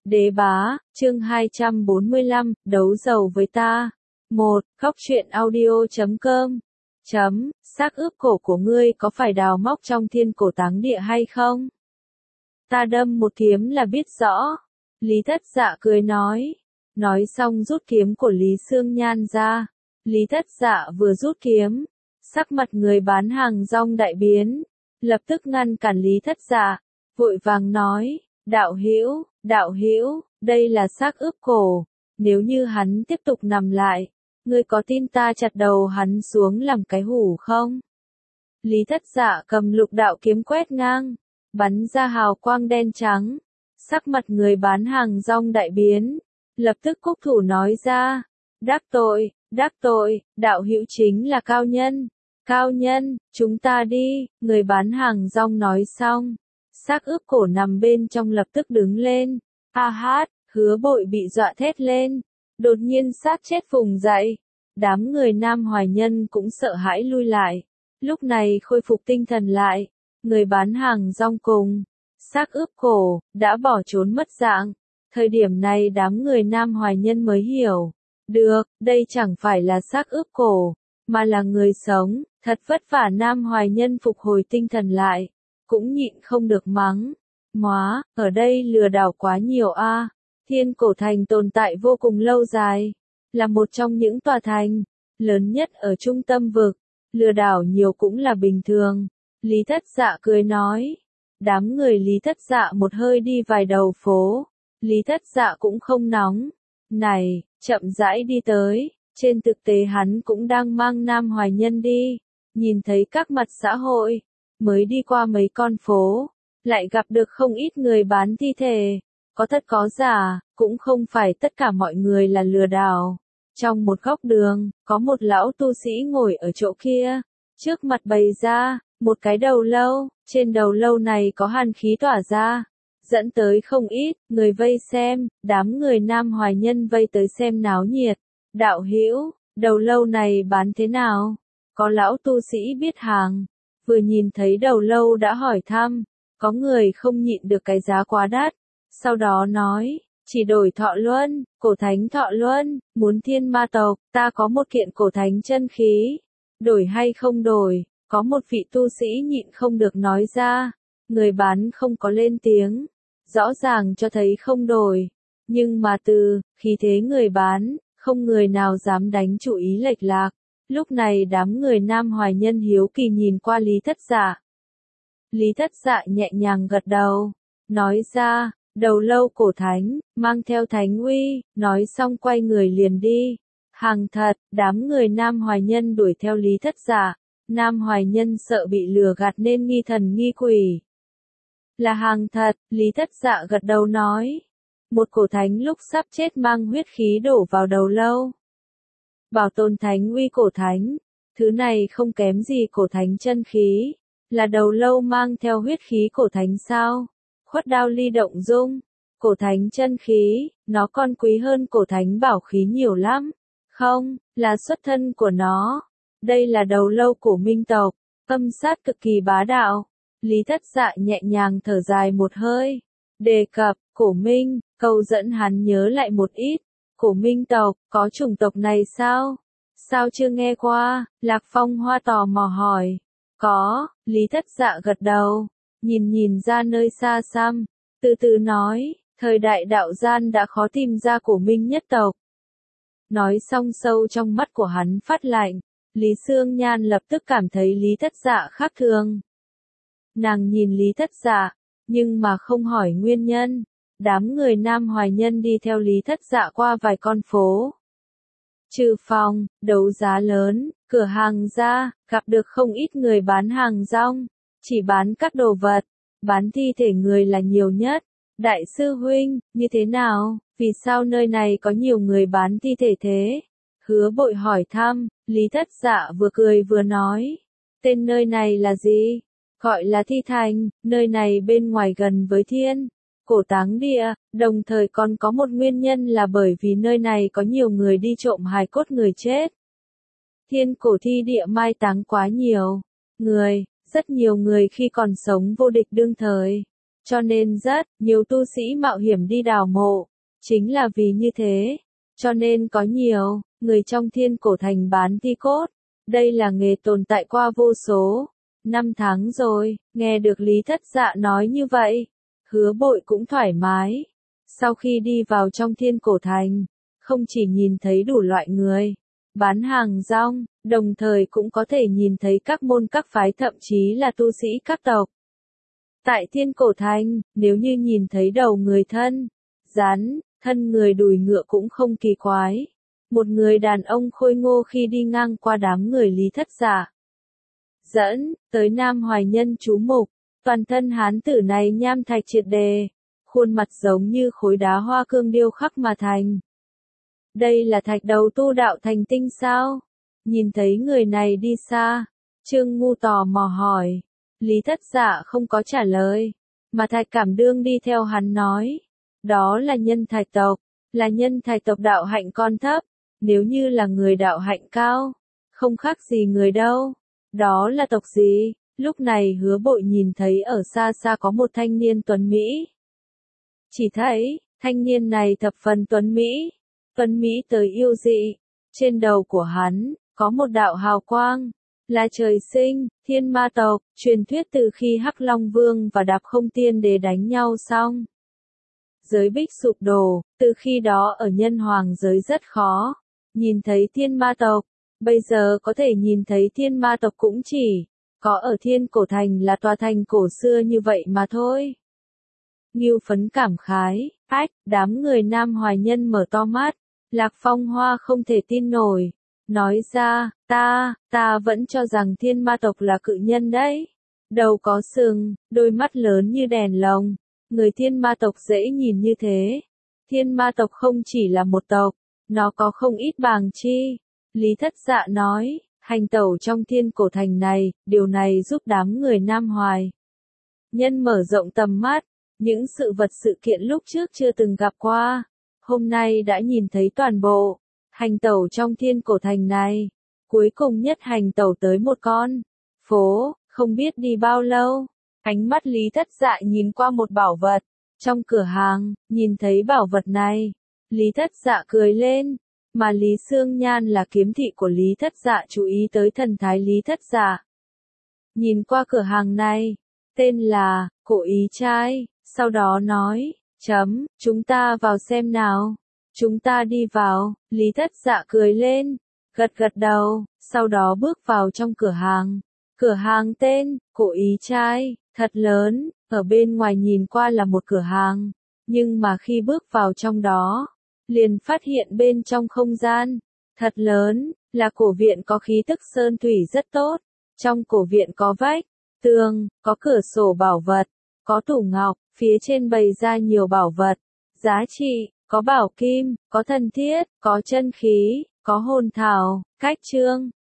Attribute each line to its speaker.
Speaker 1: Đế bá, chương 245, đấu giàu với ta. 1. Góc truyện audio.com. Xác ướp cổ của ngươi có phải đào móc trong thiên cổ táng địa hay không? Ta đâm một kiếm là biết rõ. Lý Thất Dạ cười nói. Nói xong rút kiếm của Lý Xương Nhan ra. Lý Thất Dạ vừa rút kiếm, sắc mặt người bán hàng rong đại biến, lập tức ngăn cản Lý Thất Dạ, vội vàng nói, đạo hữu, đây là xác ướp cổ, nếu như hắn tiếp tục nằm lại, ngươi có tin ta chặt đầu hắn xuống làm cái hủ không? Lý Thất Dạ cầm lục đạo kiếm quét ngang, bắn ra hào quang đen trắng, sắc mặt người bán hàng rong đại biến, lập tức cúc thủ nói ra, đắc tội, đạo hữu chính là cao nhân, chúng ta đi, người bán hàng rong nói xong, xác ướp cổ nằm bên trong lập tức đứng lên, Hứa Bội bị dọa thét lên, đột nhiên sát chết vùng dậy, đám người Nam Hoài Nhân cũng sợ hãi lui lại, lúc này khôi phục tinh thần lại, người bán hàng rong cùng, xác ướp cổ, đã bỏ trốn mất dạng, thời điểm này đám người Nam Hoài Nhân mới hiểu. Được, đây chẳng phải là xác ướp cổ, mà là người sống, thật vất vả Nam Hoài Nhân phục hồi tinh thần lại, cũng nhịn không được mắng. Móa, ở đây lừa đảo quá nhiều a. Thiên Cổ Thành tồn tại vô cùng lâu dài, là một trong những tòa thành lớn nhất ở trung tâm vực, lừa đảo nhiều cũng là bình thường. Lý Thất Dạ cười nói. Đám người Lý Thất Dạ một hơi đi vài đầu phố, Lý Thất Dạ cũng không nóng. Này, chậm rãi đi tới, trên thực tế hắn cũng đang mang Nam Hoài Nhân đi, nhìn thấy các mặt xã hội, mới đi qua mấy con phố, lại gặp được không ít người bán thi thể, có thật có giả, cũng không phải tất cả mọi người là lừa đảo. Trong một góc đường, có một lão tu sĩ ngồi ở chỗ kia, trước mặt bày ra, một cái đầu lâu, trên đầu lâu này có hàn khí tỏa ra. Dẫn tới không ít, người vây xem, đám người Nam Hoài Nhân vây tới xem náo nhiệt. Đạo hữu, đầu lâu này bán thế nào? Có lão tu sĩ biết hàng, vừa nhìn thấy đầu lâu đã hỏi thăm, có người không nhịn được cái giá quá đắt, sau đó nói, chỉ đổi thọ luân, cổ thánh thọ luân, muốn thiên ma tộc, ta có một kiện cổ thánh chân khí, đổi hay không đổi, có một vị tu sĩ nhịn không được nói ra, người bán không có lên tiếng. Rõ ràng cho thấy không đổi, nhưng mà từ khí thế người bán, không người nào dám đánh chủ ý lệch lạc. Lúc này đám người Nam Hoài Nhân hiếu kỳ nhìn qua Lý Thất Dạ. Lý Thất Dạ nhẹ nhàng gật đầu, nói ra, đầu lâu cổ thánh, mang theo thánh uy, nói xong quay người liền đi. Hàng thật, đám người Nam Hoài Nhân đuổi theo Lý Thất Dạ, Nam Hoài Nhân sợ bị lừa gạt nên nghi thần nghi quỷ. Là hàng thật, Lý Thất Dạ gật đầu nói. Một cổ thánh lúc sắp chết mang huyết khí đổ vào đầu lâu. Bảo tồn thánh uy cổ thánh, thứ này không kém gì cổ thánh chân khí, là đầu lâu mang theo huyết khí cổ thánh sao? Khuất Đao Ly Động Dung, cổ thánh chân khí, nó còn quý hơn cổ thánh bảo khí nhiều lắm. Không, là xuất thân của nó. Đây là đầu lâu của Minh tộc, âm sát cực kỳ bá đạo. Lý Thất Dạ nhẹ nhàng thở dài một hơi, đề cập, cổ Minh, câu dẫn hắn nhớ lại một ít, cổ Minh tộc, có chủng tộc này sao? Sao chưa nghe qua? Lạc Phong Hoa tò mò hỏi. Có, Lý Thất Dạ gật đầu, nhìn ra nơi xa xăm, từ từ nói, thời đại đạo gian đã khó tìm ra cổ Minh nhất tộc. Nói xong sâu trong mắt của hắn phát lạnh, Lý Xương Nhan lập tức cảm thấy Lý Thất Dạ khác thường. Nàng nhìn Lý Thất Dạ, nhưng mà không hỏi nguyên nhân. Đám người Nam Hoài Nhân đi theo Lý Thất Dạ qua vài con phố. Trừ phòng, đấu giá lớn, cửa hàng ra, gặp được không ít người bán hàng rong, chỉ bán các đồ vật, bán thi thể người là nhiều nhất. Đại sư huynh, như thế nào, vì sao nơi này có nhiều người bán thi thể thế? Hứa Bội hỏi thăm, Lý Thất Dạ vừa cười vừa nói, tên nơi này là gì? Gọi là Thi Thành, nơi này bên ngoài gần với thiên cổ táng địa, đồng thời còn có một nguyên nhân là bởi vì nơi này có nhiều người đi trộm hài cốt người chết. Thiên cổ thi địa mai táng quá nhiều người, rất nhiều người khi còn sống vô địch đương thời, Cho nên rất nhiều tu sĩ mạo hiểm đi đào mộ. Chính là vì như thế. Cho nên có nhiều người trong Thiên Cổ Thành bán thi cốt. Đây là nghề tồn tại qua vô số năm tháng rồi. Nghe được Lý Thất Dạ nói như vậy, Hứa Bội cũng thoải mái. Sau khi đi vào trong Thiên Cổ Thành, không chỉ nhìn thấy đủ loại người bán hàng rong, đồng thời cũng có thể nhìn thấy các môn các phái, thậm chí là tu sĩ các tộc. Tại Thiên Cổ Thành, nếu như nhìn thấy đầu người thân rắn, thân người đùi ngựa cũng không kỳ quái. Một người đàn ông khôi ngô khi đi ngang qua đám người Lý Thất Dạ, dẫn tới Nam Hoài Nhân chú mục. Toàn thân hán tử này nham thạch triệt đề, khuôn mặt giống như khối đá hoa cương điêu khắc mà thành. Đây là thạch đầu tu đạo thành tinh sao? Nhìn thấy người này đi xa, Trương Ngu tò mò hỏi. Lý Thất Dạ không có trả lời, mà Thạch Cảm Đương đi theo hắn nói. Đó là nhân thạch tộc, là nhân thạch tộc đạo hạnh con thấp. Nếu như là người đạo hạnh cao, không khác gì người đâu. Đó là tộc gì? Lúc này Hứa Bội nhìn thấy ở xa xa có một thanh niên tuấn Mỹ. Chỉ thấy, thanh niên này thập phần tuấn Mỹ tới yêu dị. Trên đầu của hắn, có một đạo hào quang, là trời sinh, thiên ma tộc, truyền thuyết từ khi Hắc Long Vương và Đạp Không Tiên Đế đánh nhau xong. Giới bích sụp đổ, từ khi đó ở nhân hoàng giới rất khó nhìn thấy thiên ma tộc. Bây giờ có thể nhìn thấy thiên ma tộc cũng chỉ có ở Thiên Cổ Thành, là tòa thành cổ xưa như vậy mà thôi. Ngưu Phấn cảm khái, đám người Nam Hoài Nhân mở to mắt. Lạc Phong Hoa không thể tin nổi, nói ra, ta vẫn cho rằng thiên ma tộc là cự nhân đấy. Đầu có sừng, đôi mắt lớn như đèn lồng. Người thiên ma tộc dễ nhìn như thế. Thiên ma tộc không chỉ là một tộc, nó có không ít bàng chi. Lý Thất Dạ nói, hành tẩu trong Thiên Cổ Thành này, điều này giúp đám người Nam Hoài Nhân mở rộng tầm mắt. Những sự vật sự kiện lúc trước chưa từng gặp qua, hôm nay đã nhìn thấy toàn bộ. Hành tẩu trong Thiên Cổ Thành này, cuối cùng nhất hành tẩu tới một con phố, không biết đi bao lâu. Ánh mắt Lý Thất Dạ nhìn qua một bảo vật trong cửa hàng, nhìn thấy bảo vật này, Lý Thất Dạ cười lên. Mà Lý Sương Nhan là kiếm thị của Lý Thất Dạ chú ý tới thần thái Lý Thất Dạ. Nhìn qua cửa hàng này, tên là Cổ Ý Trai, sau đó nói, chúng ta vào xem nào. Chúng ta đi vào. Lý Thất Dạ cười lên, gật đầu, sau đó bước vào trong cửa hàng. Cửa hàng tên, Cổ Ý Trai, thật lớn, ở bên ngoài nhìn qua là một cửa hàng, nhưng mà khi bước vào trong đó, liền phát hiện bên trong không gian, thật lớn, là cổ viện có khí tức sơn thủy rất tốt. Trong cổ viện có vách, tường, có cửa sổ bảo vật, có tủ ngọc, phía trên bày ra nhiều bảo vật, giá trị, có bảo kim, có thần thiết, có chân khí, có hồn thảo, cách chương,